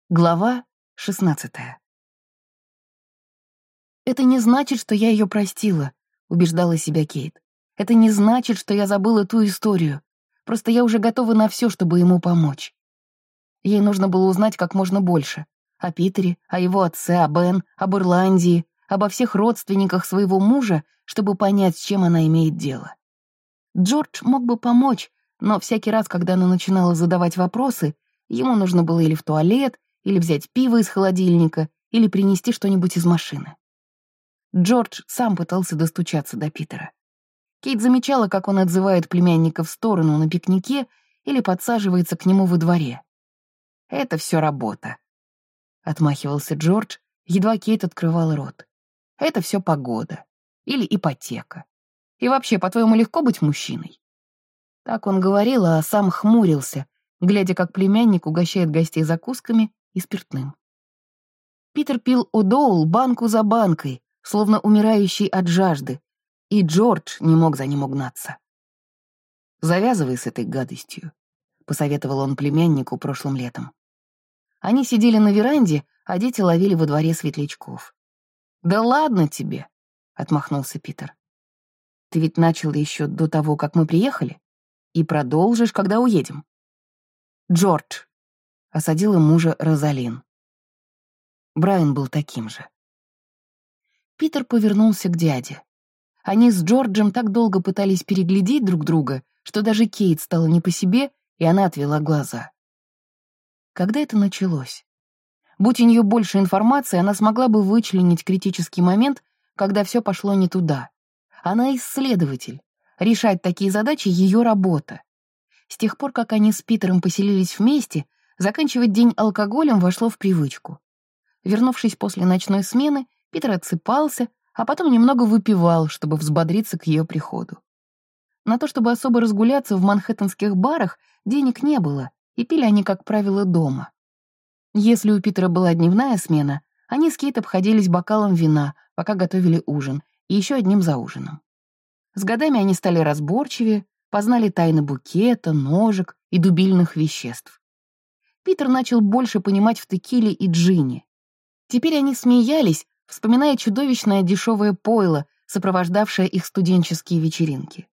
Глава 16. «Это не значит, что я ее простила», — убеждала себя Кейт. «Это не значит, что я забыла ту историю. Просто я уже готова на все, чтобы ему помочь». Ей нужно было узнать как можно больше. О Питере, о его отце, о Бен, об Ирландии, обо всех родственниках своего мужа, чтобы понять, с чем она имеет дело. Джордж мог бы помочь, но всякий раз, когда она начинала задавать вопросы, ему нужно было или в туалет, или взять пиво из холодильника, или принести что-нибудь из машины. Джордж сам пытался достучаться до Питера. Кейт замечала, как он отзывает племянника в сторону на пикнике или подсаживается к нему во дворе. «Это все работа», — отмахивался Джордж, едва Кейт открывала рот. «Это все погода. Или ипотека. И вообще, по-твоему, легко быть мужчиной?» Так он говорил, а сам хмурился, глядя, как племянник угощает гостей закусками и спиртным. Питер пил Одоул банку за банкой, словно умирающий от жажды, и Джордж не мог за ним угнаться. «Завязывай с этой гадостью», — посоветовал он племяннику прошлым летом. Они сидели на веранде, а дети ловили во дворе светлячков. «Да ладно тебе», — отмахнулся Питер. «Ты ведь начал еще до того, как мы приехали, и продолжишь, когда уедем». «Джордж», — осадила мужа Розалин. Брайан был таким же. Питер повернулся к дяде. Они с Джорджем так долго пытались переглядеть друг друга, что даже Кейт стала не по себе, и она отвела глаза. Когда это началось? Будь у нее больше информации, она смогла бы вычленить критический момент, когда все пошло не туда. Она исследователь. Решать такие задачи — ее работа. С тех пор, как они с Питером поселились вместе, заканчивать день алкоголем вошло в привычку. Вернувшись после ночной смены, Питер отсыпался, а потом немного выпивал, чтобы взбодриться к ее приходу. На то, чтобы особо разгуляться в манхэттенских барах, денег не было, и пили они, как правило, дома. Если у Питера была дневная смена, они с Кейт обходились бокалом вина, пока готовили ужин, и еще одним за ужином. С годами они стали разборчивее, познали тайны букета, ножек и дубильных веществ. Питер начал больше понимать в текиле и джине. Теперь они смеялись, вспоминая чудовищное дешевое пойло, сопровождавшее их студенческие вечеринки.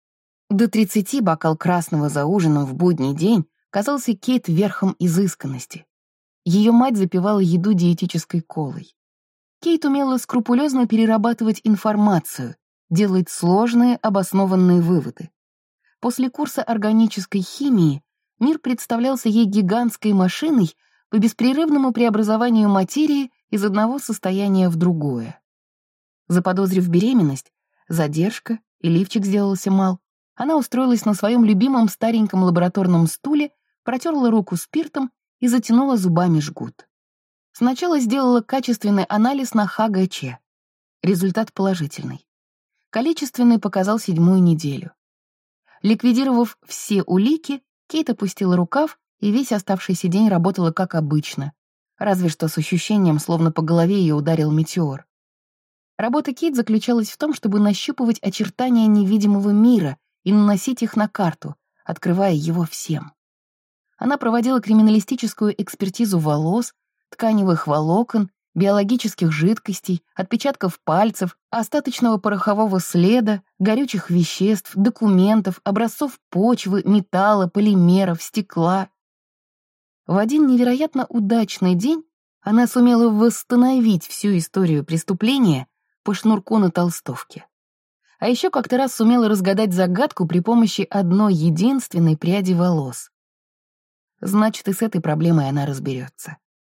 До 30 бокал красного за ужином в будний день казался Кейт верхом изысканности. Ее мать запивала еду диетической колой. Кейт умела скрупулезно перерабатывать информацию, делать сложные, обоснованные выводы. После курса органической химии мир представлялся ей гигантской машиной по беспрерывному преобразованию материи из одного состояния в другое. Заподозрив беременность, задержка и лифчик сделался мал, она устроилась на своем любимом стареньком лабораторном стуле, протерла руку спиртом и затянула зубами жгут. Сначала сделала качественный анализ на ХГЧ. Результат положительный. Количественный показал 7-ю неделю. Ликвидировав все улики, Кейт опустила рукав и весь оставшийся день работала как обычно, разве что с ощущением, словно по голове ее ударил метеор. Работа Кейт заключалась в том, чтобы нащупывать очертания невидимого мира и наносить их на карту, открывая его всем. Она проводила криминалистическую экспертизу волос, тканевых волокон, биологических жидкостей, отпечатков пальцев, остаточного порохового следа, горючих веществ, документов, образцов почвы, металла, полимеров, стекла. В один невероятно удачный день она сумела восстановить всю историю преступления по шнурку на толстовке. А еще как-то раз сумела разгадать загадку при помощи одной единственной пряди волос. Значит, и с этой проблемой она разберется.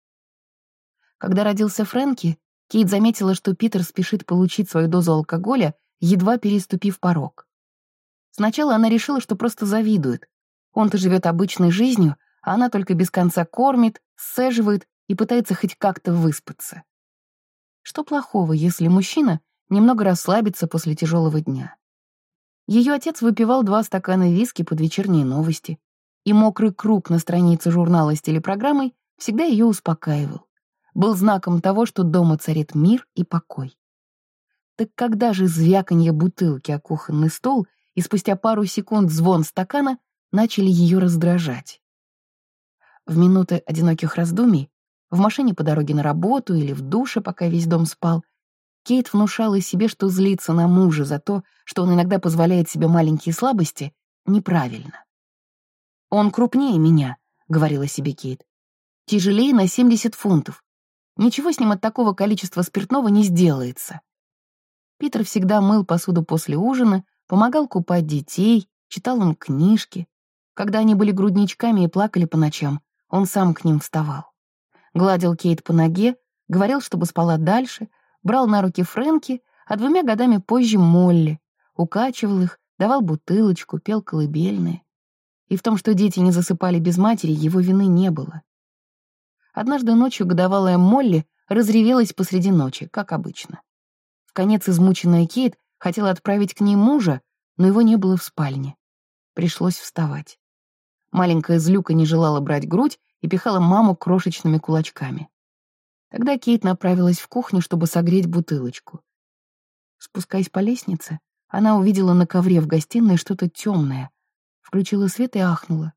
Когда родился Фрэнки, Кейт заметила, что Питер спешит получить свою дозу алкоголя, едва переступив порог. Сначала она решила, что просто завидует. Он-то живет обычной жизнью, а она только без конца кормит, сцеживает и пытается хоть как-то выспаться. Что плохого, если мужчина немного расслабится после тяжелого дня? Ее отец выпивал 2 стакана виски под вечерние новости, и мокрый круг на странице журнала с телепрограммой всегда ее успокаивал. Был знаком того, что дома царит мир и покой. Так когда же звяканье бутылки о кухонный стол и спустя пару секунд звон стакана начали ее раздражать? В минуты одиноких раздумий В машине по дороге на работу или в душе, пока весь дом спал, Кейт внушала себе, что злиться на мужа за то, что он иногда позволяет себе маленькие слабости, неправильно. «Он крупнее меня», — говорила себе Кейт. «Тяжелее на 70 фунтов. Ничего с ним от такого количества спиртного не сделается». Питер всегда мыл посуду после ужина, помогал купать детей, читал им книжки. Когда они были грудничками и плакали по ночам, он сам к ним вставал. Гладил Кейт по ноге, говорил, чтобы спала дальше, брал на руки Фрэнки, а 2 годами позже Молли, укачивал их, давал бутылочку, пел колыбельные. И в том, что дети не засыпали без матери, его вины не было. Однажды ночью годовалая Молли разревелась посреди ночи, как обычно. Вконец измученная Кейт хотела отправить к ней мужа, но его не было в спальне. Пришлось вставать. Маленькая злюка не желала брать грудь и пихала маму крошечными кулачками. Тогда Кейт направилась в кухню, чтобы согреть бутылочку. Спускаясь по лестнице, она увидела на ковре в гостиной что-то темное, включила свет и ахнула.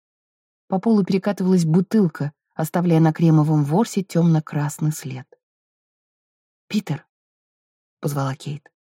По полу перекатывалась бутылка, оставляя на кремовом ворсе темно-красный след. «Питер», — позвала Кейт.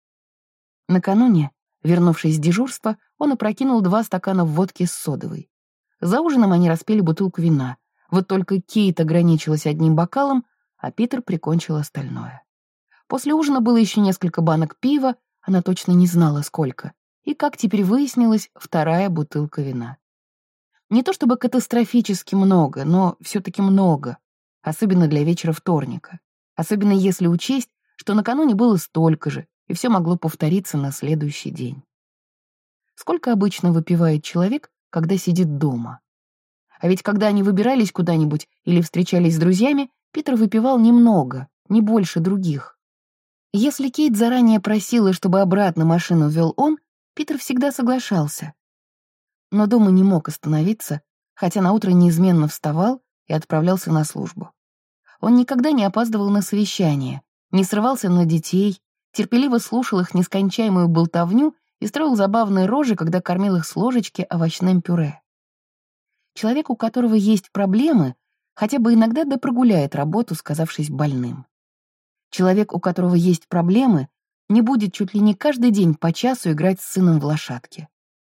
Накануне, вернувшись с дежурства, он опрокинул 2 стакана водки с содовой. За ужином они распили бутылку вина. Вот только Кейт ограничилась 1 бокалом, а Питер прикончил остальное. После ужина было еще несколько банок пива, она точно не знала, сколько. И, как теперь выяснилось, 2 бутылка вина. Не то чтобы катастрофически много, но все-таки много. Особенно для вечера вторника. Особенно если учесть, что накануне было столько же, и все могло повториться на следующий день. Сколько обычно выпивает человек, когда сидит дома? А ведь когда они выбирались куда-нибудь или встречались с друзьями, Питер выпивал немного, не больше других. Если Кейт заранее просила, чтобы обратно машину вел он, Питер всегда соглашался. Но дома не мог остановиться, хотя наутро неизменно вставал и отправлялся на службу. Он никогда не опаздывал на совещание, не срывался на детей, терпеливо слушал их нескончаемую болтовню и строил забавные рожи, когда кормил их с ложечки овощным пюре. Человек, у которого есть проблемы, хотя бы иногда да прогуляет работу, сказавшись больным. Человек, у которого есть проблемы, не будет чуть ли не каждый день по часу играть с сыном в лошадки.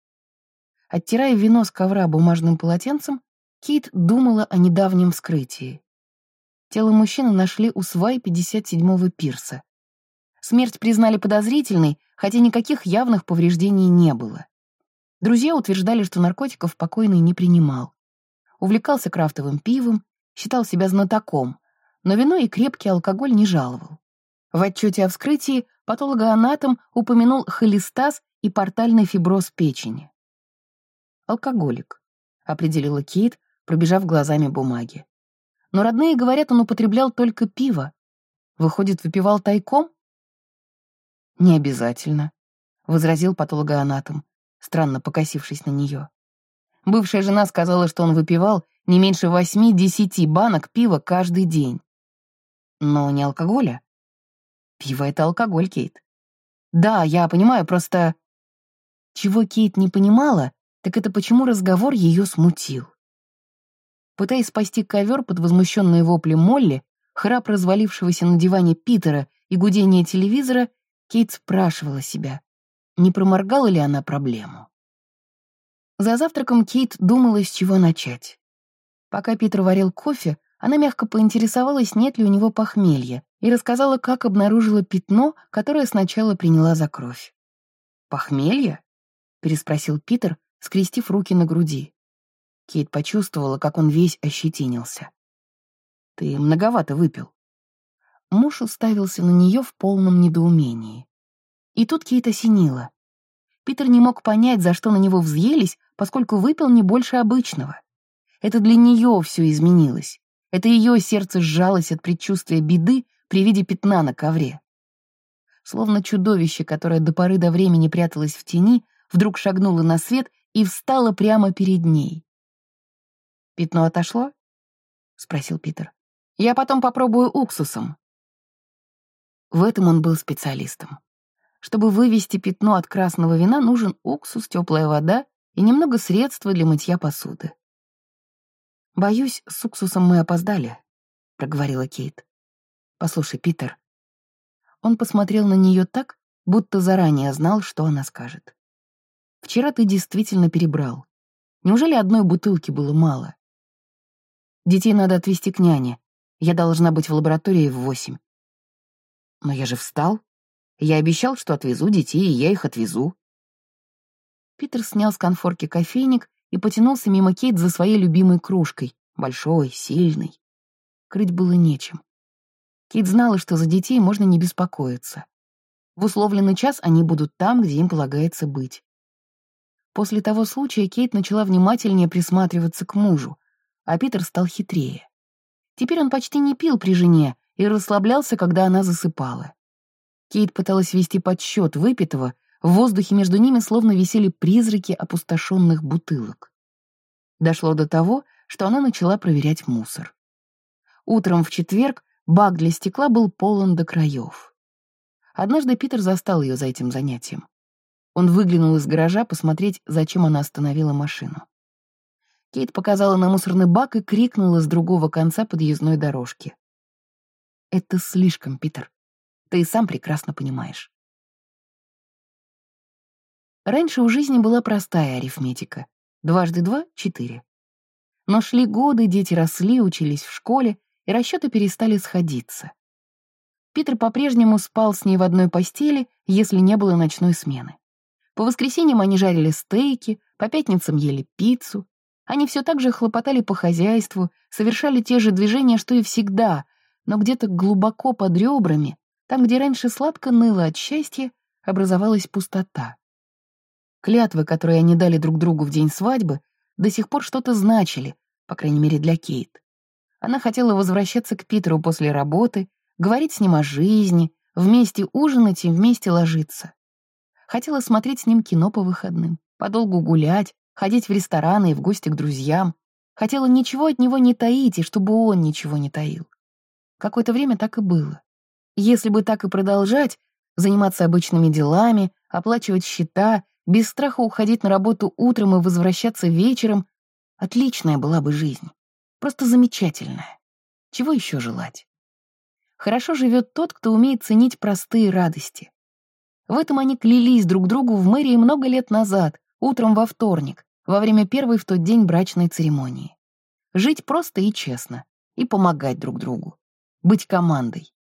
Оттирая вино с ковра бумажным полотенцем, Кейт думала о недавнем вскрытии. Тело мужчины нашли у свай 57-го пирса. Смерть признали подозрительной, хотя никаких явных повреждений не было. Друзья утверждали, что наркотиков покойный не принимал. Увлекался крафтовым пивом, считал себя знатоком, но вино и крепкий алкоголь не жаловал. В отчете о вскрытии патологоанатом упомянул холестаз и портальный фиброз печени. «Алкоголик», — определила Кейт, пробежав глазами бумаги. «Но родные говорят, он употреблял только пиво. Выходит, выпивал тайком?» «Не обязательно», — возразил патологоанатом, странно покосившись на нее. Бывшая жена сказала, что он выпивал не меньше 8-10 банок пива каждый день. Но не алкоголя. Пиво — это алкоголь, Кейт. Да, я понимаю, просто... Чего Кейт не понимала, так это почему разговор ее смутил. Пытаясь спасти ковер под возмущенные вопли Молли, храп развалившегося на диване Питера и гудение телевизора, Кейт спрашивала себя, не проморгала ли она проблему. За завтраком Кейт думала, с чего начать. Пока Питер варил кофе, она мягко поинтересовалась, нет ли у него похмелья, и рассказала, как обнаружила пятно, которое сначала приняла за кровь. «Похмелье?» — переспросил Питер, скрестив руки на груди. Кейт почувствовала, как он весь ощетинился. «Ты многовато выпил». Муж уставился на нее в полном недоумении. И тут Кейт осенила. Питер не мог понять, за что на него взъелись, поскольку выпил не больше обычного. Это для нее все изменилось. Это ее сердце сжалось от предчувствия беды при виде пятна на ковре. Словно чудовище, которое до поры до времени пряталось в тени, вдруг шагнуло на свет и встало прямо перед ней. «Пятно отошло?» — спросил Питер. «Я потом попробую уксусом». В этом он был специалистом. Чтобы вывести пятно от красного вина, нужен уксус, теплая вода и немного средства для мытья посуды. «Боюсь, с уксусом мы опоздали», проговорила Кейт. «Послушай, Питер». Он посмотрел на нее так, будто заранее знал, что она скажет. «Вчера ты действительно перебрал. Неужели одной бутылки было мало? Детей надо отвезти к няне. Я должна быть в лаборатории в 8. Но я же встал. Я обещал, что отвезу детей, и я их отвезу». Питер снял с конфорки кофейник и потянулся мимо Кейт за своей любимой кружкой, большой, сильной. Крыть было нечем. Кейт знала, что за детей можно не беспокоиться. В условленный час они будут там, где им полагается быть. После того случая Кейт начала внимательнее присматриваться к мужу, а Питер стал хитрее. Теперь он почти не пил при жене и расслаблялся, когда она засыпала. Кейт пыталась вести подсчет выпитого, в воздухе между ними словно висели призраки опустошенных бутылок. Дошло до того, что она начала проверять мусор. Утром в четверг бак для стекла был полон до краев. Однажды Питер застал ее за этим занятием. Он выглянул из гаража посмотреть, зачем она остановила машину. Кейт показала на мусорный бак и крикнула с другого конца подъездной дорожки. «Это слишком, Питер. Ты и сам прекрасно понимаешь». Раньше у жизни была простая арифметика. 2 × 2 — 4. Но шли годы, дети росли, учились в школе, и расчеты перестали сходиться. Питер по-прежнему спал с ней в одной постели, если не было ночной смены. По воскресеньям они жарили стейки, по пятницам ели пиццу. Они все так же хлопотали по хозяйству, совершали те же движения, что и всегда, но где-то глубоко под ребрами, там, где раньше сладко ныло от счастья, образовалась пустота. Клятвы, которые они дали друг другу в день свадьбы, до сих пор что-то значили, по крайней мере для Кейт. Она хотела возвращаться к Питеру после работы, говорить с ним о жизни, вместе ужинать и вместе ложиться. Хотела смотреть с ним кино по выходным, подолгу гулять, ходить в рестораны и в гости к друзьям. Хотела ничего от него не таить, и чтобы он ничего не таил. Какое-то время так и было. Если бы так и продолжать, заниматься обычными делами, оплачивать счета, без страха уходить на работу утром и возвращаться вечером, отличная была бы жизнь. Просто замечательная. Чего еще желать? Хорошо живет тот, кто умеет ценить простые радости. В этом они клялись друг другу в мэрии много лет назад, утром во вторник, во время первой в тот день брачной церемонии. Жить просто и честно, и помогать друг другу, быть командой.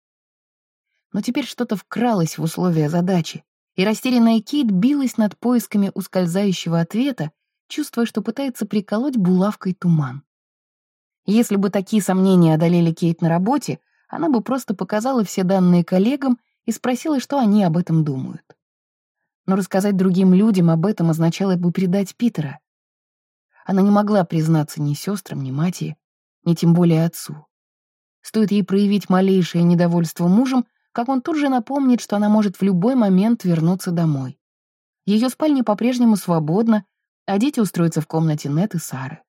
Но теперь что-то вкралось в условия задачи, и растерянная Кейт билась над поисками ускользающего ответа, чувствуя, что пытается приколоть булавкой туман. Если бы такие сомнения одолели Кейт на работе, она бы просто показала все данные коллегам и спросила, что они об этом думают. Но рассказать другим людям об этом означало бы предать Питера. Она не могла признаться ни сестрам, ни матери, ни тем более отцу. Стоит ей проявить малейшее недовольство мужем, как он тут же напомнит, что она может в любой момент вернуться домой. Ее спальня по-прежнему свободна, а дети устроятся в комнате Нет и Сары.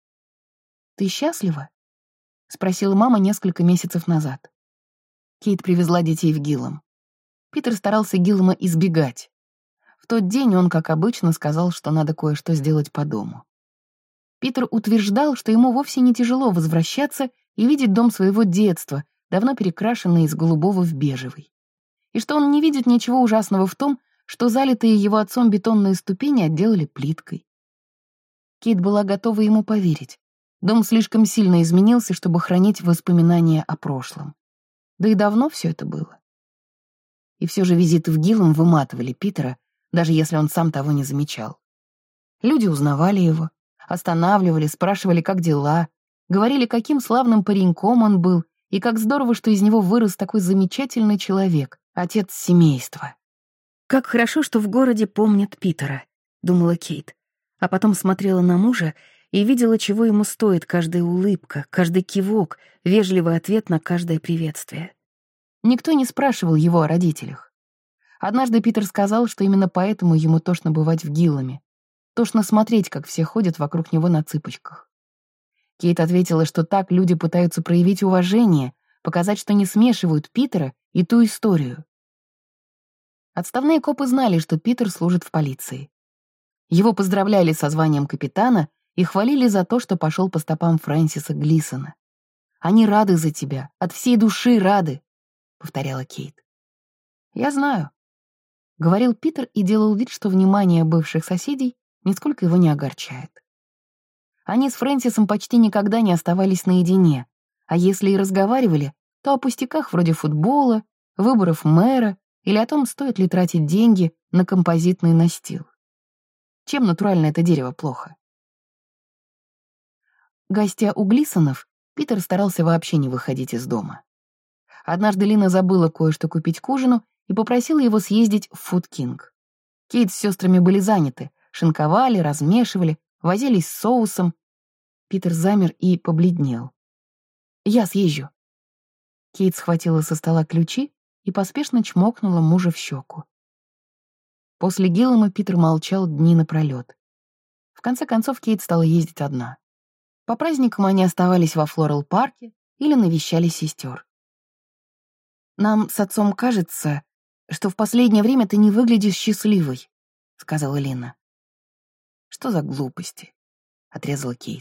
«Ты счастлива?» — спросила мама несколько месяцев назад. Кейт привезла детей в Гиллам. Питер старался Гиллама избегать. В тот день он, как обычно, сказал, что надо кое-что сделать по дому. Питер утверждал, что ему вовсе не тяжело возвращаться и видеть дом своего детства, давно перекрашенный из голубого в бежевый. И что он не видит ничего ужасного в том, что залитые его отцом бетонные ступени отделали плиткой. Кейт была готова ему поверить. Дом слишком сильно изменился, чтобы хранить воспоминания о прошлом. Да и давно все это было. И все же визиты в Гиллам выматывали Питера, даже если он сам того не замечал. Люди узнавали его, останавливали, спрашивали, как дела, говорили, каким славным пареньком он был, и как здорово, что из него вырос такой замечательный человек, отец семейства. «Как хорошо, что в городе помнят Питера», — думала Кейт, а потом смотрела на мужа и видела, чего ему стоит каждая улыбка, каждый кивок, вежливый ответ на каждое приветствие. Никто не спрашивал его о родителях. Однажды Питер сказал, что именно поэтому ему тошно бывать в Гилламе. Тошно смотреть, как все ходят вокруг него на цыпочках. Кейт ответила, что так люди пытаются проявить уважение, показать, что не смешивают Питера и ту историю. Отставные копы знали, что Питер служит в полиции. Его поздравляли со званием капитана и хвалили за то, что пошел по стопам Фрэнсиса Глисона. Они рады за тебя, от всей души рады», — повторяла Кейт. «Я знаю», — говорил Питер и делал вид, что внимание бывших соседей нисколько его не огорчает. Они с Фрэнсисом почти никогда не оставались наедине, а если и разговаривали, то о пустяках вроде футбола, выборов мэра или о том, стоит ли тратить деньги на композитный настил. Чем натурально это дерево плохо? Гостя у Глисонов, Питер старался вообще не выходить из дома. Однажды Лина забыла кое-что купить к ужину и попросила его съездить в Фуд Кинг. Кейт с сестрами были заняты, шинковали, размешивали, возились с соусом. Питер замер и побледнел. «Я съезжу». Кейт схватила со стола ключи и поспешно чмокнула мужа в щеку. После Гиллама Питер молчал дни напролет. В конце концов Кейт стала ездить одна. По праздникам они оставались во Флорал-парке или навещали сестер. «Нам с отцом кажется, что в последнее время ты не выглядишь счастливой», — сказала Лина. «Что за глупости?» — отрезала Кейт.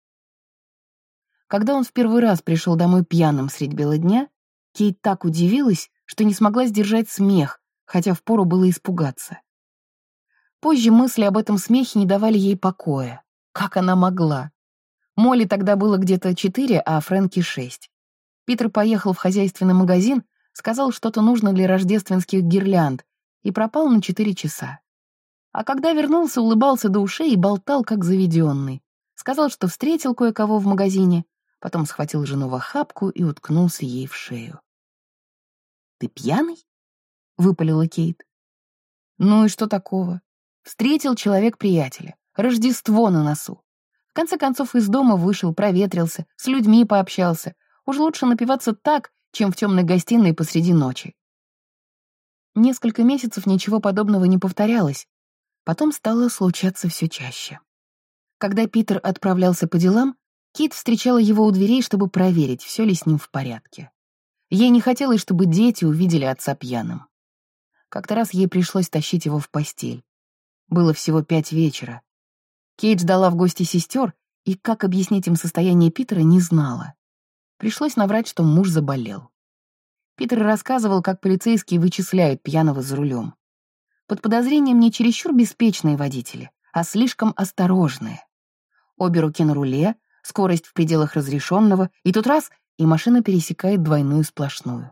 Когда он в первый раз пришел домой пьяным средь бела дня, Кейт так удивилась, что не смогла сдержать смех, хотя впору было испугаться. Позже мысли об этом смехе не давали ей покоя. Как она могла? Молли тогда было где-то 4, а Фрэнки 6. Питер поехал в хозяйственный магазин, сказал, что-то нужно для рождественских гирлянд, и пропал на 4 часа. А когда вернулся, улыбался до ушей и болтал, как заведенный. Сказал, что встретил кое-кого в магазине, потом схватил жену в охапку и уткнулся ей в шею. «Ты пьяный?» — выпалила Кейт. «Ну и что такого? Встретил человек приятеля. Рождество на носу. В конце концов из дома вышел, проветрился, с людьми пообщался. Уж лучше напиваться так, чем в темной гостиной посреди ночи». Несколько месяцев ничего подобного не повторялось. Потом стало случаться все чаще. Когда Питер отправлялся по делам, Кейт встречала его у дверей, чтобы проверить, все ли с ним в порядке. Ей не хотелось, чтобы дети увидели отца пьяным. Как-то раз ей пришлось тащить его в постель. Было всего 5 вечера. Кейт ждала в гости сестер, и как объяснить им состояние Питера, не знала. Пришлось наврать, что муж заболел. Питер рассказывал, как полицейские вычисляют пьяного за рулем. Под подозрением не чересчур беспечные водители, а слишком осторожные. Обе руки на руле, скорость в пределах разрешенного, и тут раз — и машина пересекает двойную сплошную.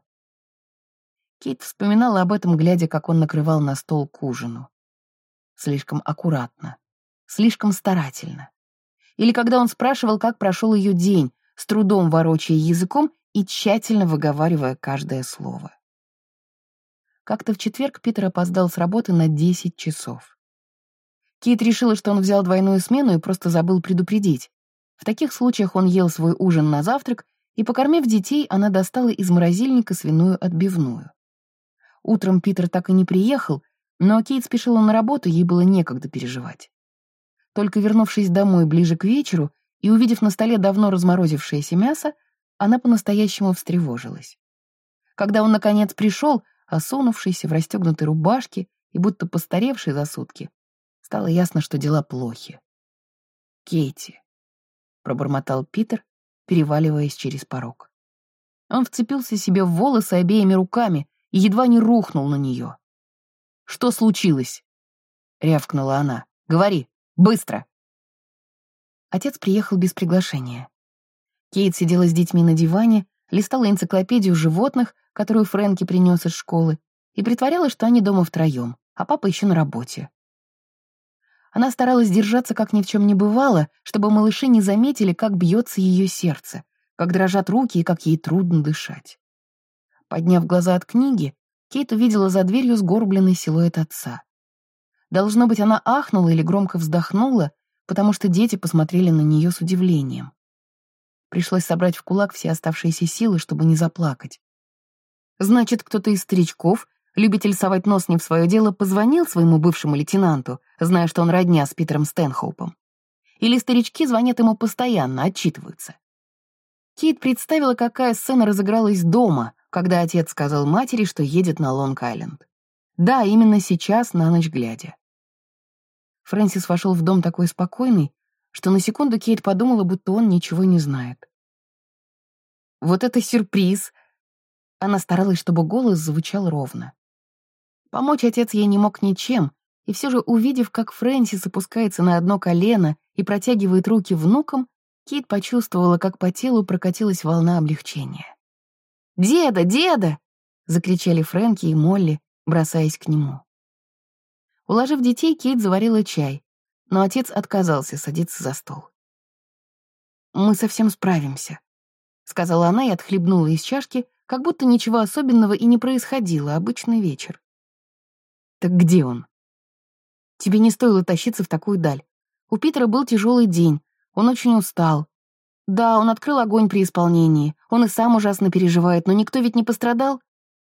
Кейт вспоминала об этом, глядя, как он накрывал на стол к ужину. Слишком аккуратно, слишком старательно. Или когда он спрашивал, как прошел ее день, с трудом ворочая языком и тщательно выговаривая каждое слово. Как-то в четверг Питер опоздал с работы на 10 часов. Кейт решила, что он взял двойную смену и просто забыл предупредить. В таких случаях он ел свой ужин на завтрак, и, покормив детей, она достала из морозильника свиную отбивную. Утром Питер так и не приехал, но Кейт спешила на работу, ей было некогда переживать. Только вернувшись домой ближе к вечеру и увидев на столе давно разморозившееся мясо, она по-настоящему встревожилась. Когда он, наконец, пришел, осунувшийся в расстегнутой рубашке и будто постаревший за сутки, стало ясно, что дела плохи. «Кейти», — пробормотал Питер, переваливаясь через порог. Он вцепился себе в волосы обеими руками и едва не рухнул на нее. «Что случилось?» — рявкнула она. «Говори, быстро!» Отец приехал без приглашения. Кейт сидела с детьми на диване, листала энциклопедию животных, которую Фрэнки принес из школы, и притворялась, что они дома втроем, а папа еще на работе. Она старалась держаться, как ни в чем не бывало, чтобы малыши не заметили, как бьется ее сердце, как дрожат руки и как ей трудно дышать. Подняв глаза от книги, Кейт увидела за дверью сгорбленный силуэт отца. Должно быть, она ахнула или громко вздохнула, потому что дети посмотрели на нее с удивлением. Пришлось собрать в кулак все оставшиеся силы, чтобы не заплакать. Значит, кто-то из старичков, любитель совать нос не в свое дело, позвонил своему бывшему лейтенанту, зная, что он родня с Питером Стэнхоупом. Или старички звонят ему постоянно, отчитываются. Кейт представила, какая сцена разыгралась дома, когда отец сказал матери, что едет на Лонг-Айленд. Да, именно сейчас, на ночь глядя. Фрэнсис вошел в дом такой спокойный, что на секунду Кейт подумала, будто он ничего не знает. Вот это сюрприз!» Она старалась, чтобы голос звучал ровно. Помочь отец ей не мог ничем, и все же, увидев, как Фрэнсис опускается на одно колено и протягивает руки внукам, Кейт почувствовала, как по телу прокатилась волна облегчения. «Деда! Деда!» — закричали Фрэнки и Молли, бросаясь к нему. Уложив детей, Кейт заварила чай, но отец отказался садиться за стол. «Мы совсем справимся», — сказала она и отхлебнула из чашки, как будто ничего особенного и не происходило, обычный вечер. «Так где он?» «Тебе не стоило тащиться в такую даль. У Питера был тяжелый день, он очень устал. Да, он открыл огонь при исполнении, он и сам ужасно переживает, но никто ведь не пострадал?»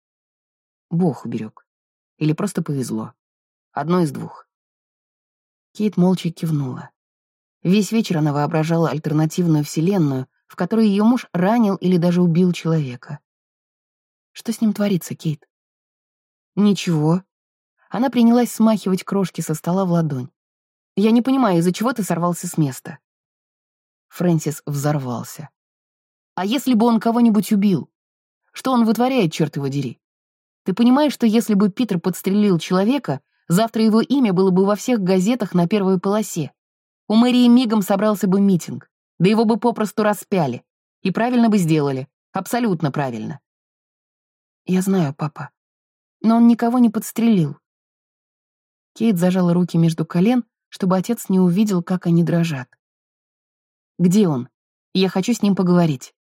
«Бог уберег. Или просто повезло. Одно из двух». Кейт молча кивнула. Весь вечер она воображала альтернативную вселенную, в которой ее муж ранил или даже убил человека. «Что с ним творится, Кейт?» «Ничего». Она принялась смахивать крошки со стола в ладонь. «Я не понимаю, из-за чего ты сорвался с места?» Фрэнсис взорвался. «А если бы он кого-нибудь убил? Что он вытворяет, черт его дери? Ты понимаешь, что если бы Питер подстрелил человека, завтра его имя было бы во всех газетах на первой полосе? У мэрии мигом собрался бы митинг, да его бы попросту распяли. И правильно бы сделали, абсолютно правильно». «Я знаю, папа, но он никого не подстрелил». Кейт зажала руки между колен, чтобы отец не увидел, как они дрожат. «Где он? Я хочу с ним поговорить».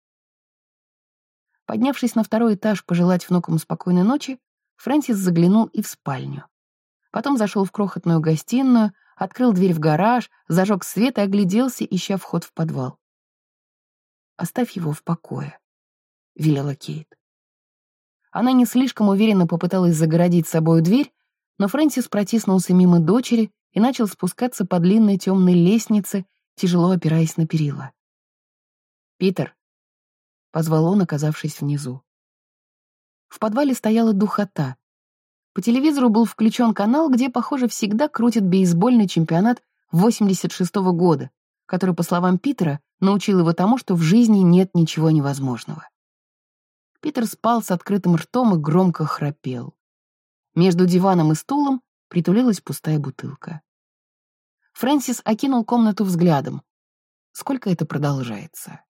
Поднявшись на второй этаж пожелать внукам спокойной ночи, Фрэнсис заглянул и в спальню. Потом зашел в крохотную гостиную, открыл дверь в гараж, зажег свет и огляделся, ища вход в подвал. «Оставь его в покое», — велела Кейт. Она не слишком уверенно попыталась загородить собою дверь, но Фрэнсис протиснулся мимо дочери и начал спускаться по длинной темной лестнице, тяжело опираясь на перила. «Питер», — позвал он, оказавшись внизу. В подвале стояла духота. По телевизору был включен канал, где, похоже, всегда крутят бейсбольный чемпионат 86-го года, который, по словам Питера, научил его тому, что в жизни нет ничего невозможного. Питер спал с открытым ртом и громко храпел. Между диваном и стулом притулилась пустая бутылка. Фрэнсис окинул комнату взглядом. Сколько это продолжается?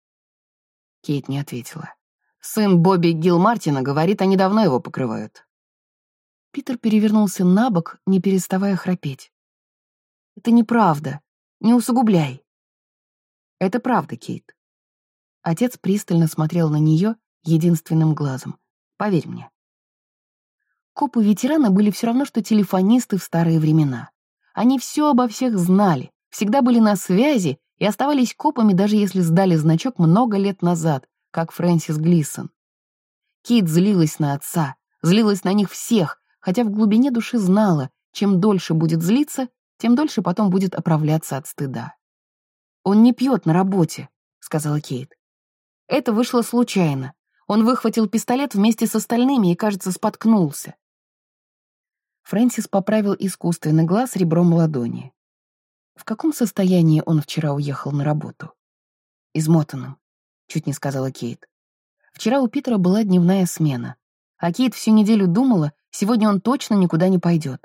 Кейт не ответила. «Сын Бобби Гилмартина говорит, они давно его покрывают». Питер перевернулся на бок, не переставая храпеть. «Это неправда. Не усугубляй». «Это правда, Кейт». Отец пристально смотрел на нее единственным глазом. «Поверь мне». Копы-ветераны были все равно, что телефонисты в старые времена. Они все обо всех знали, всегда были на связи и оставались копами, даже если сдали значок много лет назад, как Фрэнсис Глисон. Кейт злилась на отца, злилась на них всех, хотя в глубине души знала, чем дольше будет злиться, тем дольше потом будет оправляться от стыда. «Он не пьет на работе», — сказала Кейт. «Это вышло случайно. Он выхватил пистолет вместе с остальными и, кажется, споткнулся». Фрэнсис поправил искусственный глаз ребром ладони. «В каком состоянии он вчера уехал на работу?» «Измотанным», — чуть не сказала Кейт. «Вчера у Питера была дневная смена, а Кейт всю неделю думала, сегодня он точно никуда не пойдет».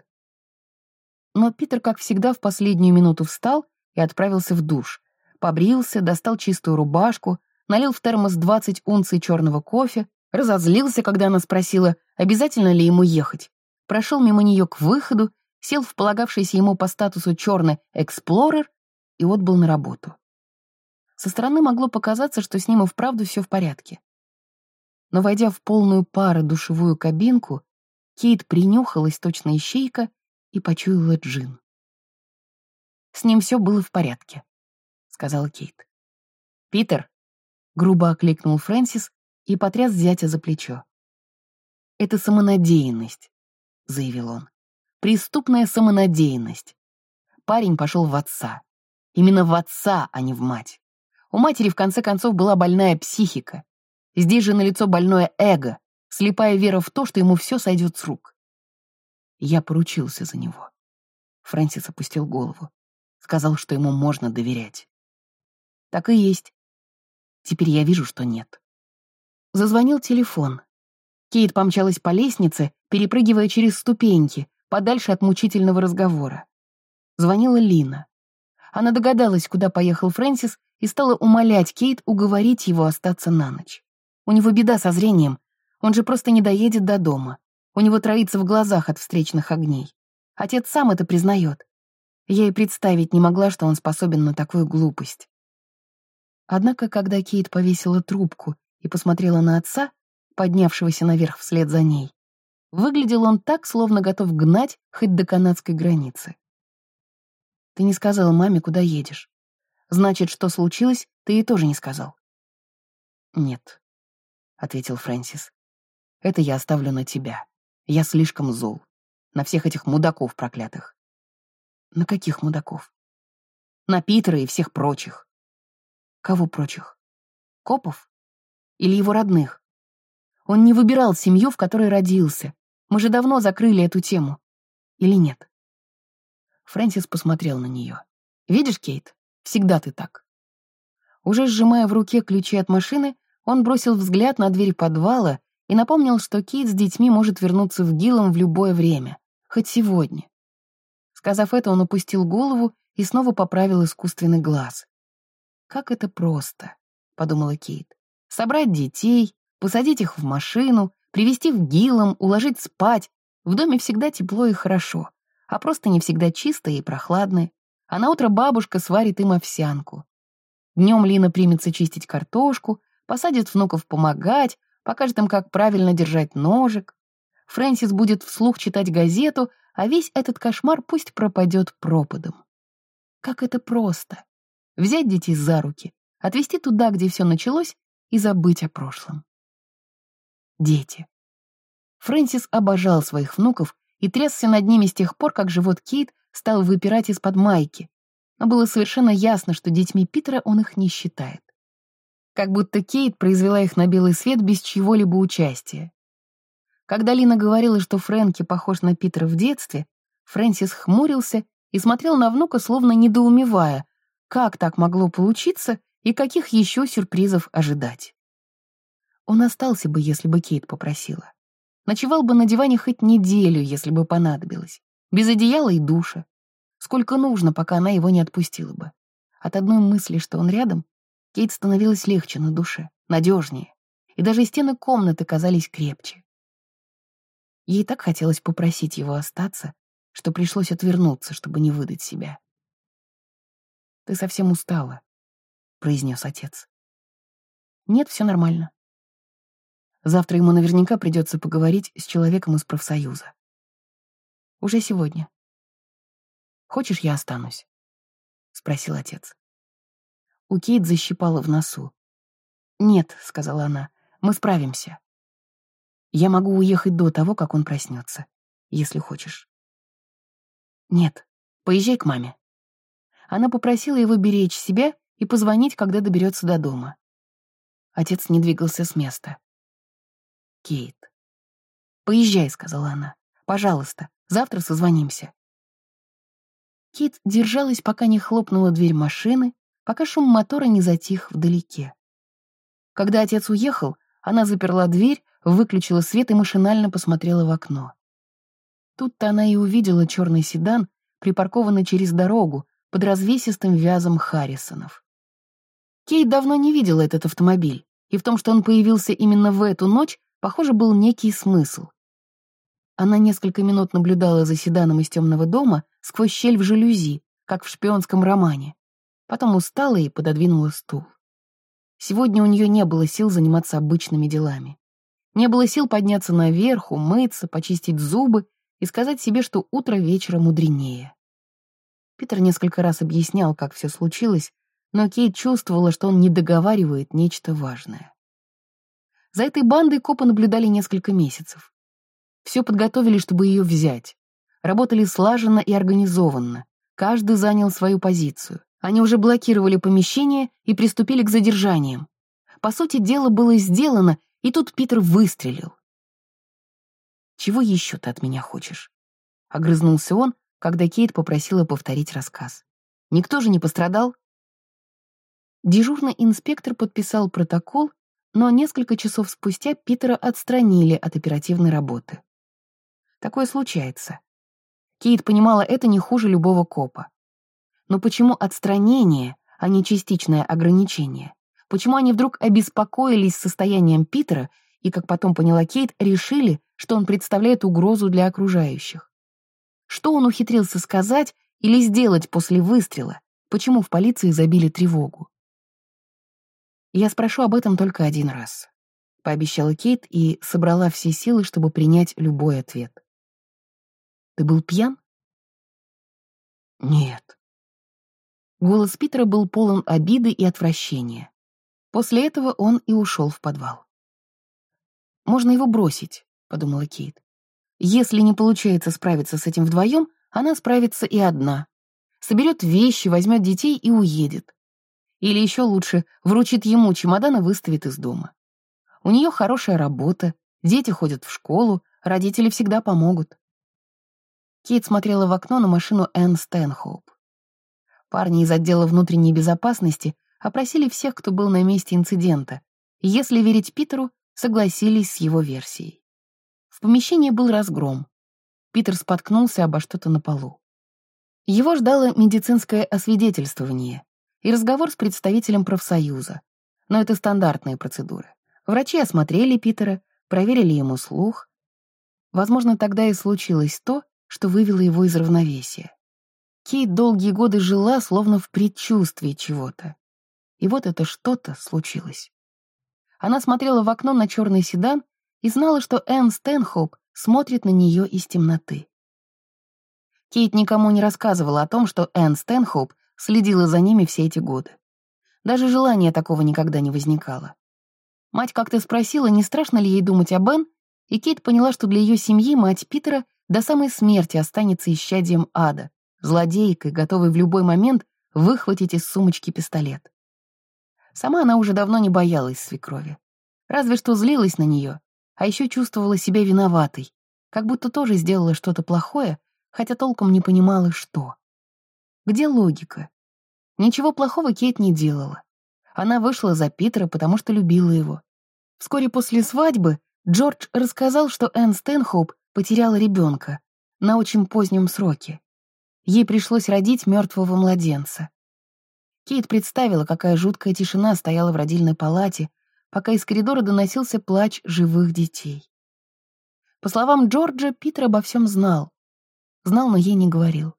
Но Питер, как всегда, в последнюю минуту встал и отправился в душ, побрился, достал чистую рубашку, налил в термос 20 унций черного кофе, разозлился, когда она спросила, обязательно ли ему ехать, прошел мимо нее к выходу, сел в полагавшийся ему по статусу черный «Эксплорер» и отбыл на работу. Со стороны могло показаться, что с ним и вправду все в порядке. Но, войдя в полную пару душевую кабинку, Кейт принюхалась, точно ищейка, и почуяла джин. «С ним все было в порядке», — сказала Кейт. «Питер», — грубо окликнул Фрэнсис и потряс зятя за плечо. «Это самонадеянность», — заявил он. «Преступная самонадеянность. Парень пошел в отца. Именно в отца, а не в мать. У матери, в конце концов, была больная психика. Здесь же налицо больное эго, слепая вера в то, что ему все сойдет с рук. Я поручился за него». Фрэнсис опустил голову. Сказал, что ему можно доверять. Так и есть. Теперь я вижу, что нет. Зазвонил телефон. Кейт помчалась по лестнице, перепрыгивая через ступеньки, подальше от мучительного разговора. Звонила Лина. Она догадалась, куда поехал Фрэнсис, и стала умолять Кейт уговорить его остаться на ночь. У него беда со зрением, он же просто не доедет до дома. У него троится в глазах от встречных огней. Отец сам это признает. Я и представить не могла, что он способен на такую глупость. Однако, когда Кейт повесила трубку и посмотрела на отца, поднявшегося наверх вслед за ней, выглядел он так, словно готов гнать хоть до канадской границы. «Ты не сказала маме, куда едешь. Значит, что случилось, ты ей тоже не сказал?» «Нет», — ответил Фрэнсис. «Это я оставлю на тебя. Я слишком зол. На всех этих мудаков проклятых». «На каких мудаков?» «На Питера и всех прочих». «Кого прочих? Копов? Или его родных? Он не выбирал семью, в которой родился. Мы же давно закрыли эту тему. Или нет?» Фрэнсис посмотрел на нее. «Видишь, Кейт, всегда ты так». Уже сжимая в руке ключи от машины, он бросил взгляд на дверь подвала и напомнил, что Кейт с детьми может вернуться в Гиллом в любое время, хоть сегодня. Сказав это, он опустил голову и снова поправил искусственный глаз. «Как это просто», — подумала Кейт. «Собрать детей, посадить их в машину, привезти в Гиллом, уложить спать. В доме всегда тепло и хорошо, а просто не всегда чистые и прохладные. А наутро бабушка сварит им овсянку. Днем Лина примется чистить картошку, посадит внуков помогать, покажет им, как правильно держать ножик. Фрэнсис будет вслух читать газету, а весь этот кошмар пусть пропадет пропадом. Как это просто. Взять детей за руки, отвезти туда, где все началось, и забыть о прошлом. Дети. Фрэнсис обожал своих внуков и трясся над ними с тех пор, как живот Кейт стал выпирать из-под майки, но было совершенно ясно, что детьми Питера он их не считает. Как будто Кейт произвела их на белый свет без чьего-либо участия. Когда Лина говорила, что Фрэнки похож на Питера в детстве, Фрэнсис хмурился и смотрел на внука, словно недоумевая, как так могло получиться и каких еще сюрпризов ожидать. Он остался бы, если бы Кейт попросила. Ночевал бы на диване хоть неделю, если бы понадобилось. Без одеяла и душа. Сколько нужно, пока она его не отпустила бы. От одной мысли, что он рядом, Кейт становилось легче на душе, надежнее. И даже стены комнаты казались крепче. Ей так хотелось попросить его остаться, что пришлось отвернуться, чтобы не выдать себя. «Ты совсем устала», — произнес отец. «Нет, все нормально. Завтра ему наверняка придется поговорить с человеком из профсоюза. Уже сегодня. Хочешь, я останусь?» — спросил отец. У Кейт защипало в носу. «Нет», — сказала она, — «мы справимся. Я могу уехать до того, как он проснется, если хочешь». «Нет, поезжай к маме». Она попросила его беречь себя и позвонить, когда доберется до дома. Отец не двигался с места. «Кейт». «Поезжай», — сказала она. «Пожалуйста, завтра созвонимся». Кейт держалась, пока не хлопнула дверь машины, пока шум мотора не затих вдалеке. Когда отец уехал, она заперла дверь, выключила свет и машинально посмотрела в окно. Тут-то она и увидела черный седан, припаркованный через дорогу, под развесистым вязом Харрисонов. Кейт давно не видела этот автомобиль, и в том, что он появился именно в эту ночь, похоже, был некий смысл. Она несколько минут наблюдала за седаном из темного дома сквозь щель в жалюзи, как в шпионском романе. Потом устала и пододвинула стул. Сегодня у нее не было сил заниматься обычными делами. Не было сил подняться наверх, умыться, почистить зубы и сказать себе, что утро вечера мудренее. Питер несколько раз объяснял, как все случилось, но Кейт чувствовала, что он не договаривает нечто важное. За этой бандой копы наблюдали несколько месяцев. Все подготовили, чтобы ее взять. Работали слаженно и организованно. Каждый занял свою позицию. Они уже блокировали помещение и приступили к задержаниям. По сути, дело было сделано, и тут Питер выстрелил. «Чего еще ты от меня хочешь?» — огрызнулся он, когда Кейт попросила повторить рассказ. «Никто же не пострадал?» Дежурный инспектор подписал протокол, но несколько часов спустя Питера отстранили от оперативной работы. Такое случается. Кейт понимала, это не хуже любого копа. Но почему отстранение, а не частичное ограничение? Почему они вдруг обеспокоились состоянием Питера и, как потом поняла Кейт, решили, что он представляет угрозу для окружающих? Что он ухитрился сказать или сделать после выстрела? Почему в полиции забили тревогу? «Я спрошу об этом только один раз», — пообещала Кейт и собрала все силы, чтобы принять любой ответ. «Ты был пьян?» «Нет». Голос Питера был полон обиды и отвращения. После этого он и ушел в подвал. «Можно его бросить», — подумала Кейт. «Если не получается справиться с этим вдвоем, она справится и одна. Соберет вещи, возьмет детей и уедет. Или еще лучше, вручит ему чемодан и выставит из дома. У нее хорошая работа, дети ходят в школу, родители всегда помогут». Кейт смотрела в окно на машину Энн Стэнхоуп. Парни из отдела внутренней безопасности опросили всех, кто был на месте инцидента, и, если верить Питеру, согласились с его версией. В помещении был разгром. Питер споткнулся обо что-то на полу. Его ждало медицинское освидетельствование и разговор с представителем профсоюза. Но это стандартные процедуры. Врачи осмотрели Питера, проверили ему слух. Возможно, тогда и случилось то, что вывело его из равновесия. Кейт долгие годы жила, словно в предчувствии чего-то. И вот это что-то случилось. Она смотрела в окно на черный седан и знала, что Энн Стэнхоуп смотрит на нее из темноты. Кейт никому не рассказывала о том, что Энн Стэнхоуп следила за ними все эти годы. Даже желания такого никогда не возникало. Мать как-то спросила, не страшно ли ей думать об Энн, и Кейт поняла, что для ее семьи мать Питера до самой смерти останется исчадием ада, злодейкой, готовой в любой момент выхватить из сумочки пистолет. Сама она уже давно не боялась свекрови. Разве что злилась на нее, а еще чувствовала себя виноватой, как будто тоже сделала что-то плохое, хотя толком не понимала, что. Где логика? Ничего плохого Кейт не делала. Она вышла за Питера, потому что любила его. Вскоре после свадьбы Джордж рассказал, что Энн Стэнхоуп потеряла ребенка на очень позднем сроке. Ей пришлось родить мертвого младенца. Кейт представила, какая жуткая тишина стояла в родильной палате, пока из коридора доносился плач живых детей. По словам Джорджа, Питер обо всем знал. Знал, но ей не говорил.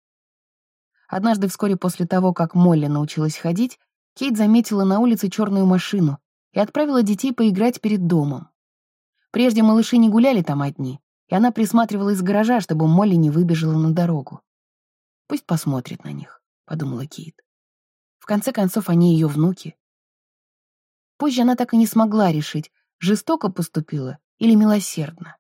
Однажды, вскоре после того, как Молли научилась ходить, Кейт заметила на улице черную машину и отправила детей поиграть перед домом. Прежде малыши не гуляли там одни, и она присматривала из гаража, чтобы Молли не выбежала на дорогу. «Пусть посмотрит на них», — подумала Кейт. В конце концов, они ее внуки. Позже она так и не смогла решить, жестоко поступила или милосердно.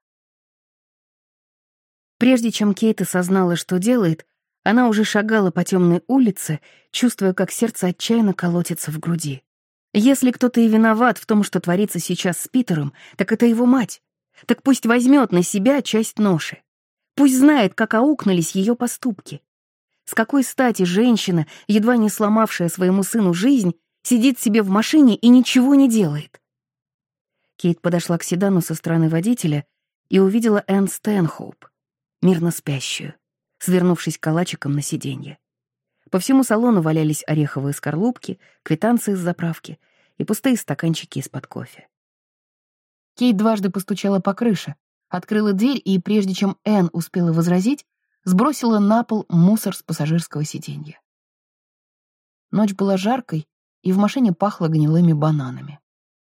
Прежде чем Кейт осознала, что делает, она уже шагала по темной улице, чувствуя, как сердце отчаянно колотится в груди. Если кто-то и виноват в том, что творится сейчас с Питером, так это его мать. Так пусть возьмет на себя часть ноши. Пусть знает, как аукнулись ее поступки. С какой стати женщина, едва не сломавшая своему сыну жизнь, сидит себе в машине и ничего не делает? Кейт подошла к седану со стороны водителя и увидела Энн Стэнхоуп, мирно спящую, свернувшись калачиком на сиденье. По всему салону валялись ореховые скорлупки, квитанции с заправки и пустые стаканчики из-под кофе. Кейт дважды постучала по крыше, открыла дверь и, прежде чем Энн успела возразить, сбросила на пол мусор с пассажирского сиденья. Ночь была жаркой, и в машине пахло гнилыми бананами.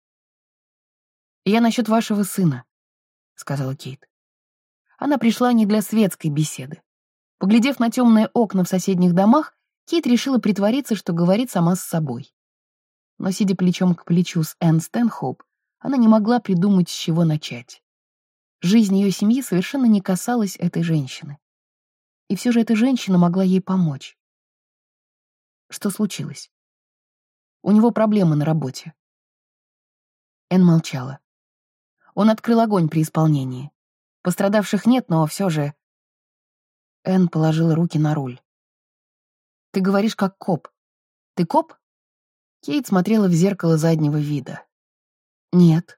«Я насчет вашего сына», — сказала Кейт. Она пришла не для светской беседы. Поглядев на темные окна в соседних домах, Кейт решила притвориться, что говорит сама с собой. Но, сидя плечом к плечу с Энн Стэнхоуп, она не могла придумать, с чего начать. Жизнь ее семьи совершенно не касалась этой женщины. И все же эта женщина могла ей помочь. Что случилось? У него проблемы на работе. Энн молчала. Он открыл огонь при исполнении. Пострадавших нет, но все же... Энн положила руки на руль. «Ты говоришь, как коп. Ты коп?» Кейт смотрела в зеркало заднего вида. Нет.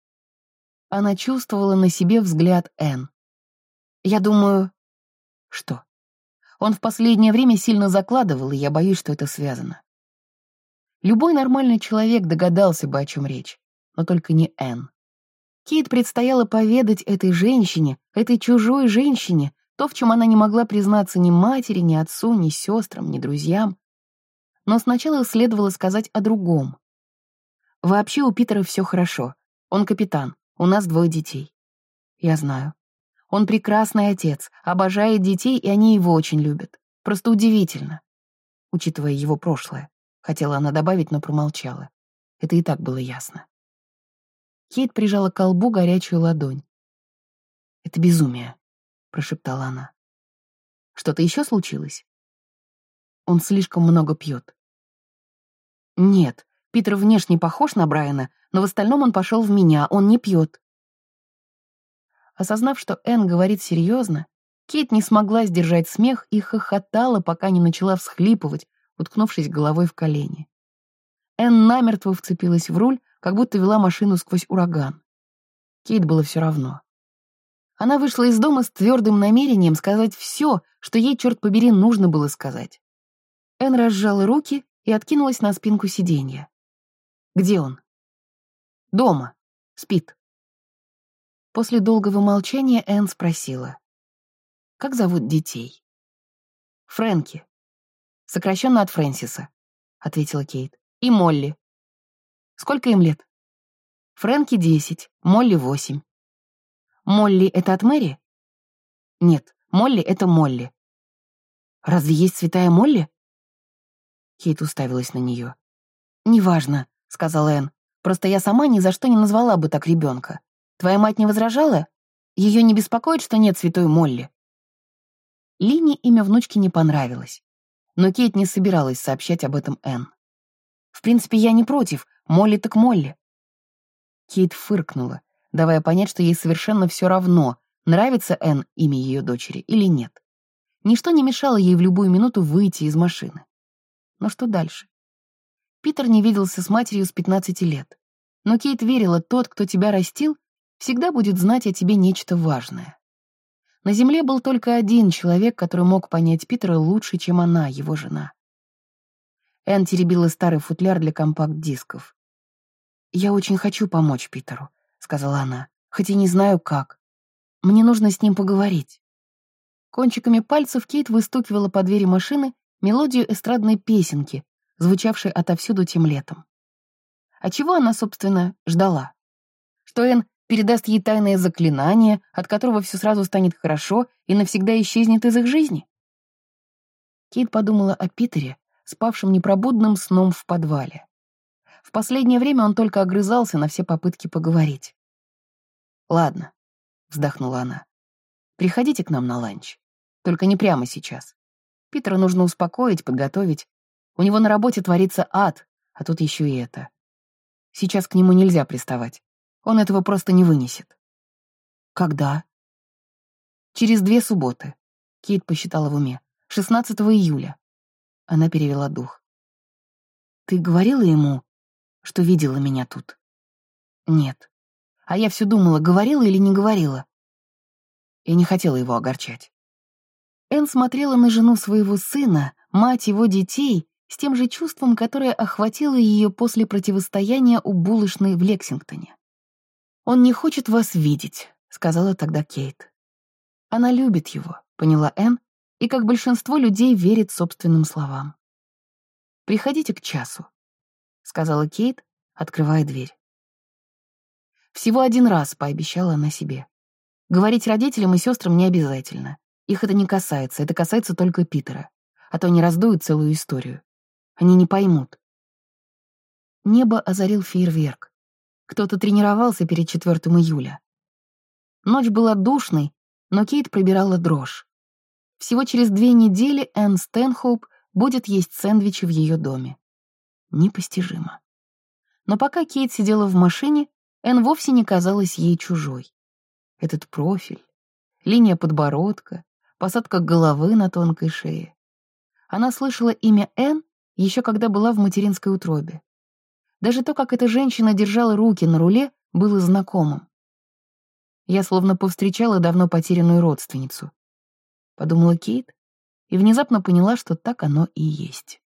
Она чувствовала на себе взгляд Энн. Я думаю... Что? Он в последнее время сильно закладывал, и я боюсь, что это связано. Любой нормальный человек догадался бы, о чем речь, но только не Энн. Кейт предстояло поведать этой женщине, этой чужой женщине, то, в чем она не могла признаться ни матери, ни отцу, ни сестрам, ни друзьям. Но сначала следовало сказать о другом. Вообще у Питера все хорошо. Он капитан, у нас 2 детей. Я знаю. Он прекрасный отец, обожает детей, и они его очень любят. Просто удивительно, учитывая его прошлое. Хотела она добавить, но промолчала. Это и так было ясно. Кейт прижала к колбу горячую ладонь. «Это безумие», — прошептала она. «Что-то еще случилось?» «Он слишком много пьет». «Нет, Питер внешне похож на Брайана, но в остальном он пошел в меня, он не пьет». Осознав, что Энн говорит серьезно, Кейт не смогла сдержать смех и хохотала, пока не начала всхлипывать, уткнувшись головой в колени. Энн намертво вцепилась в руль, как будто вела машину сквозь ураган. Кейт было все равно. Она вышла из дома с твердым намерением сказать все, что ей, черт побери, нужно было сказать. Энн разжала руки и откинулась на спинку сиденья. «Где он?» «Дома. Спит». После долгого молчания Энн спросила. «Как зовут детей?» «Фрэнки. Сокращенно от Фрэнсиса», — ответила Кейт. «И Молли». «Сколько им лет?» «Фрэнки 10, Молли 8». «Молли — это от Мэри?» «Нет, Молли — это Молли». «Разве есть святая Молли?» Кейт уставилась на нее. «Неважно», — сказала Энн. «Просто я сама ни за что не назвала бы так ребенка. Твоя мать не возражала? Ее не беспокоит, что нет святой Молли?» Лине имя внучки не понравилось, но Кейт не собиралась сообщать об этом Энн. «В принципе, я не против. Молли так Молли». Кейт фыркнула, давая понять, что ей совершенно все равно, нравится Энн имя ее дочери или нет. Ничто не мешало ей в любую минуту выйти из машины. Но что дальше? Питер не виделся с матерью с 15 лет. Но Кейт верила, тот, кто тебя растил, всегда будет знать о тебе нечто важное. На земле был только один человек, который мог понять Питера лучше, чем она, его жена. Энн теребила старый футляр для компакт-дисков. «Я очень хочу помочь Питеру», — сказала она, «хоть и не знаю, как. Мне нужно с ним поговорить». Кончиками пальцев Кейт выстукивала по двери машины мелодию эстрадной песенки, звучавшей отовсюду тем летом. А чего она, собственно, ждала? Что Энн передаст ей тайное заклинание, от которого все сразу станет хорошо и навсегда исчезнет из их жизни? Кейт подумала о Питере, спавшем непробудным сном в подвале. В последнее время он только огрызался на все попытки поговорить. «Ладно», — вздохнула она, — «приходите к нам на ланч. Только не прямо сейчас. Питера нужно успокоить, подготовить. У него на работе творится ад, а тут еще и это. Сейчас к нему нельзя приставать. Он этого просто не вынесет». «Когда?» «Через 2 субботы», — Кейт посчитала в уме. 16 июля. Она перевела дух. «Ты говорила ему, что видела меня тут?» «Нет. А я все думала, говорила или не говорила». Я не хотела его огорчать. Энн смотрела на жену своего сына, мать его детей, с тем же чувством, которое охватило ее после противостояния у булочной в Лексингтоне. «Он не хочет вас видеть», — сказала тогда Кейт. «Она любит его», — поняла Энн, и, как большинство людей, верит собственным словам. «Приходите к часу», — сказала Кейт, открывая дверь. Всего 1 раз пообещала она себе. Говорить родителям и сестрам не обязательно. Их это не касается, это касается только Питера. А то они раздуют целую историю. Они не поймут. Небо озарил фейерверк. Кто-то тренировался перед 4 июля. Ночь была душной, но Кейт пробирала дрожь. Всего через 2 недели Энн Стэнхоуп будет есть сэндвичи в ее доме. Непостижимо. Но пока Кейт сидела в машине, Энн вовсе не казалась ей чужой. Этот профиль, линия подбородка, посадка головы на тонкой шее. Она слышала имя Энн еще когда была в материнской утробе. Даже то, как эта женщина держала руки на руле, было знакомым. Я словно повстречала давно потерянную родственницу. Подумала Кейт и внезапно поняла, что так оно и есть.